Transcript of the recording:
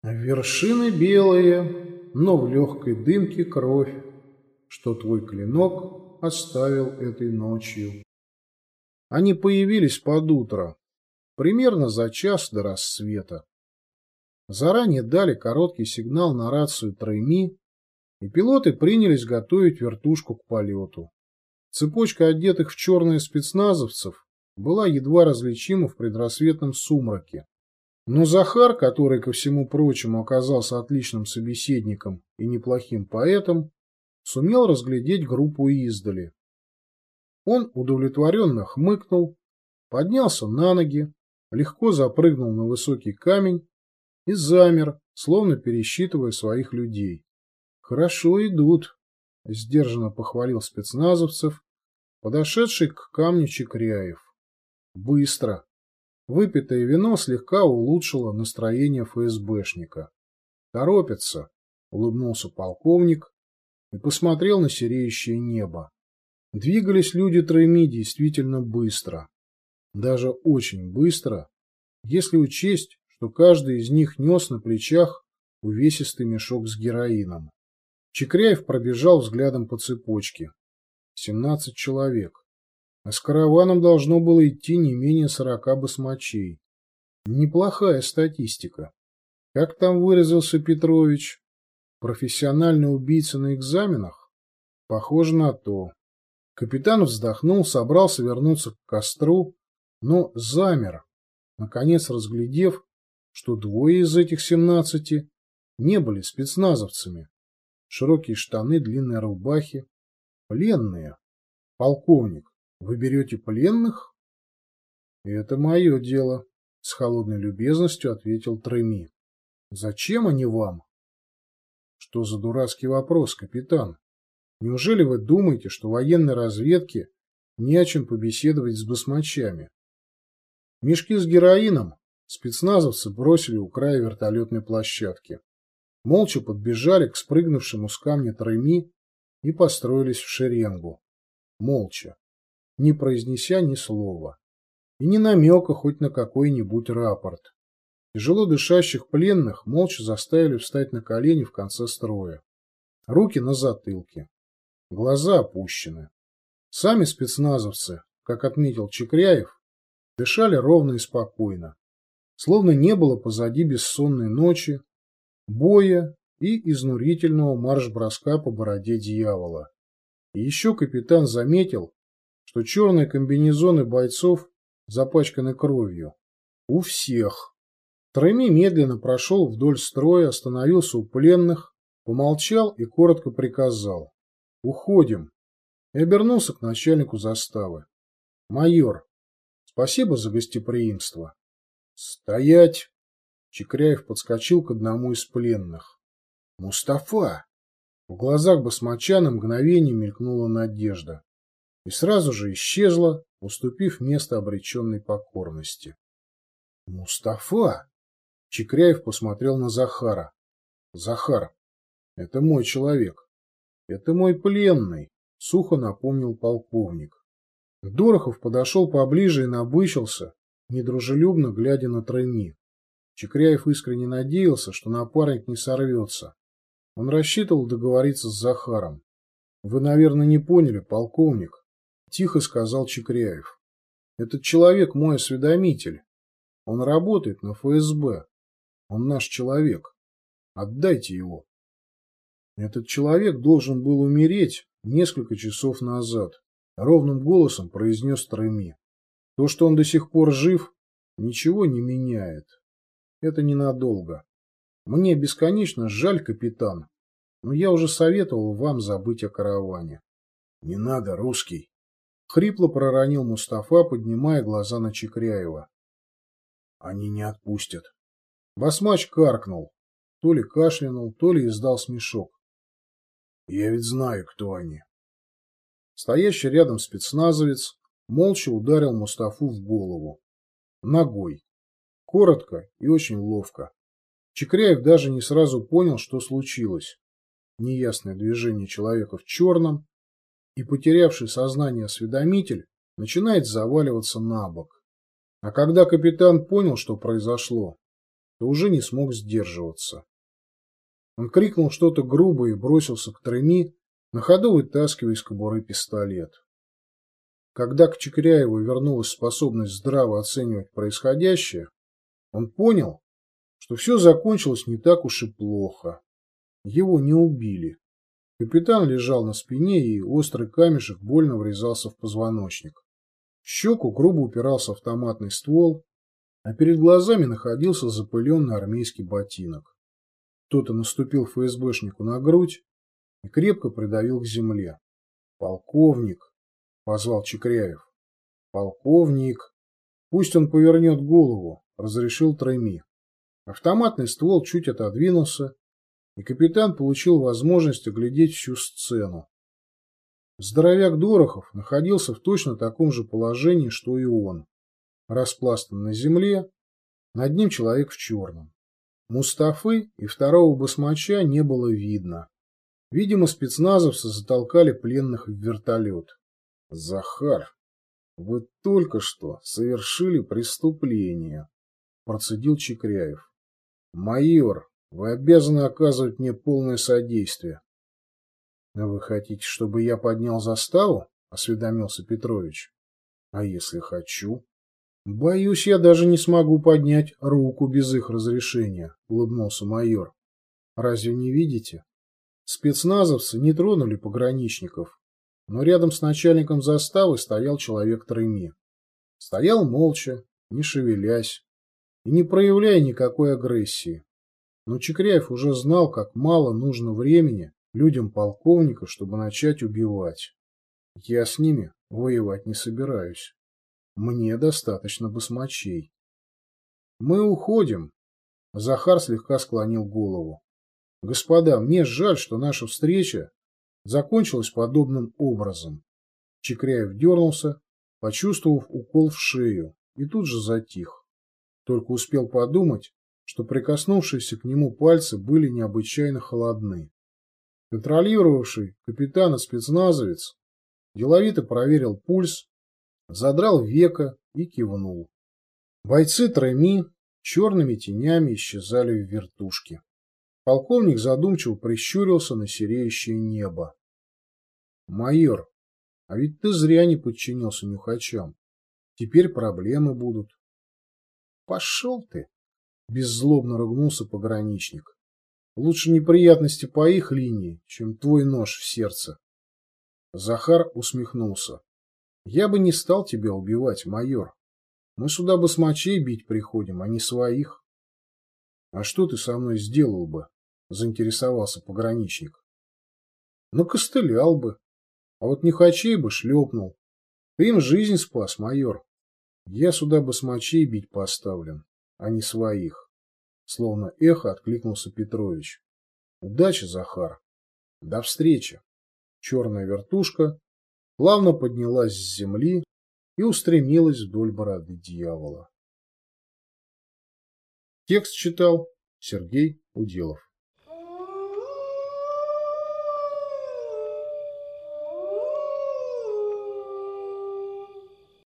Вершины белые, но в легкой дымке кровь, что твой клинок оставил этой ночью. Они появились под утро, примерно за час до рассвета. Заранее дали короткий сигнал на рацию Тройми, и пилоты принялись готовить вертушку к полету. Цепочка одетых в черные спецназовцев была едва различима в предрассветном сумраке. Но Захар, который, ко всему прочему, оказался отличным собеседником и неплохим поэтом, сумел разглядеть группу издали. Он удовлетворенно хмыкнул, поднялся на ноги, легко запрыгнул на высокий камень и замер, словно пересчитывая своих людей. «Хорошо идут», — сдержанно похвалил спецназовцев, подошедший к камню Чекряев. «Быстро». Выпитое вино слегка улучшило настроение ФСБшника. «Торопятся», — улыбнулся полковник и посмотрел на сереющее небо. Двигались люди Тройми действительно быстро. Даже очень быстро, если учесть, что каждый из них нес на плечах увесистый мешок с героином. Чекряев пробежал взглядом по цепочке. 17 человек. А с караваном должно было идти не менее 40 басмачей. Неплохая статистика. Как там выразился Петрович? Профессиональный убийца на экзаменах? Похоже на то. Капитан вздохнул, собрался вернуться к костру, но замер, наконец разглядев, что двое из этих 17 не были спецназовцами. Широкие штаны, длинные рубахи. Пленные. Полковник. Вы берете пленных? Это мое дело, с холодной любезностью ответил Тройми. Зачем они вам? Что за дурацкий вопрос, капитан? Неужели вы думаете, что военной разведке не о чем побеседовать с басмачами? Мешки с героином спецназовцы бросили у края вертолетной площадки. Молча подбежали к спрыгнувшему с камня Тройми и построились в шеренгу. Молча, не произнеся ни слова, и ни намека хоть на какой-нибудь рапорт. Тяжело дышащих пленных молча заставили встать на колени в конце строя. Руки на затылке, глаза опущены. Сами спецназовцы, как отметил Чекряев, дышали ровно и спокойно, словно не было позади бессонной ночи, боя и изнурительного марш-броска по бороде дьявола. И еще капитан заметил, что черные комбинезоны бойцов запачканы кровью. У всех. Тройми медленно прошел вдоль строя, остановился у пленных, помолчал и коротко приказал: «Уходим», и обернулся к начальнику заставы. «Майор, спасибо за гостеприимство». «Стоять!» Чекряев подскочил к одному из пленных. «Мустафа!» В глазах басмача на мгновение мелькнула надежда и сразу же исчезла, уступив место обреченной покорности. «Мустафа!» Чекряев посмотрел на Захара. «Захар, это мой человек. Это мой пленный», — сухо напомнил полковник. Дорохов подошел поближе и набычился, недружелюбно глядя на Тройми. Чекряев искренне надеялся, что напарник не сорвется. Он рассчитывал договориться с Захаром. «Вы, наверное, не поняли, полковник», — тихо сказал Чекряев. «Этот человек мой осведомитель. Он работает на ФСБ. Он наш человек. Отдайте его». «Этот человек должен был умереть несколько часов назад», — ровным голосом произнес Тройми. «То, что он до сих пор жив, ничего не меняет. Это ненадолго. Мне бесконечно жаль, капитан, но я уже советовал вам забыть о караване». «Не надо, русский», — хрипло проронил Мустафа, поднимая глаза на Чекряева. «Они не отпустят». Басмач каркнул, то ли кашлянул, то ли издал смешок. «Я ведь знаю, кто они». Стоящий рядом спецназовец молча ударил Мустафу в голову. Ногой. Коротко и очень ловко. Чекряев даже не сразу понял, что случилось. Неясное движение человека в черном, и потерявший сознание осведомитель начинает заваливаться на бок. А когда капитан понял, что произошло, то уже не смог сдерживаться. Он крикнул что-то грубое и бросился к Треми, на ходу вытаскивая из кобуры пистолет. Когда к Чекряеву вернулась способность здраво оценивать происходящее, он понял, что все закончилось не так уж и плохо. Его не убили. Капитан лежал на спине, и острый камешек больно врезался в позвоночник. В щеку грубо упирался автоматный ствол, а перед глазами находился запыленный армейский ботинок. Кто-то наступил ФСБшнику на грудь и крепко придавил к земле. «Полковник!» — позвал Чекряев. «Полковник! Пусть он повернет голову!» — разрешил Треми. Автоматный ствол чуть отодвинулся, и капитан получил возможность оглядеть всю сцену. Здоровяк Дорохов находился в точно таком же положении, что и он. Распластан на земле, над ним человек в черном. Мустафы и второго басмача не было видно. Видимо, спецназовцы затолкали пленных в вертолет. «Захар, вы только что совершили преступление», – процедил Чекряев. «Майор, вы обязаны оказывать мне полное содействие». «Вы хотите, чтобы я поднял заставу?» – осведомился Петрович. «А если хочу?» «Боюсь, я даже не смогу поднять руку без их разрешения», — улыбнулся майор. «Разве не видите? Спецназовцы не тронули пограничников, но рядом с начальником заставы стоял человек Треми. Стоял молча, не шевелясь и не проявляя никакой агрессии. Но Чекряев уже знал, как мало нужно времени людям полковника, чтобы начать убивать. Я с ними воевать не собираюсь. Мне достаточно басмачей. Мы уходим. Захар слегка склонил голову. Господа, мне жаль, что наша встреча закончилась подобным образом. Чекряев дернулся, почувствовав укол в шею, и тут же затих. Только успел подумать, что прикоснувшиеся к нему пальцы были необычайно холодны. Контролировавший капитана спецназовец деловито проверил пульс, задрал веко и кивнул. Бойцы Треми черными тенями исчезали в вертушке. Полковник задумчиво прищурился на сереющее небо. «Майор, а ведь ты зря не подчинился нюхачам. Теперь проблемы будут». «Пошел ты!» — беззлобно ругнулся пограничник. «Лучше неприятности по их линии, чем твой нож в сердце». Захар усмехнулся. «Я бы не стал тебя убивать, майор. Мы сюда басмачей бить приходим, а не своих». «А что ты со мной сделал бы?» — заинтересовался пограничник. «Накостылял бы. А вот нюхачей бы шлепнул. Ты им жизнь спас, майор. Я сюда басмачей бить поставлен, а не своих». Словно эхо откликнулся Петрович. «Удачи, Захар. До встречи». Черная вертушка плавно поднялась с земли и устремилась вдоль бороды дьявола. Текст читал Сергей Уделов.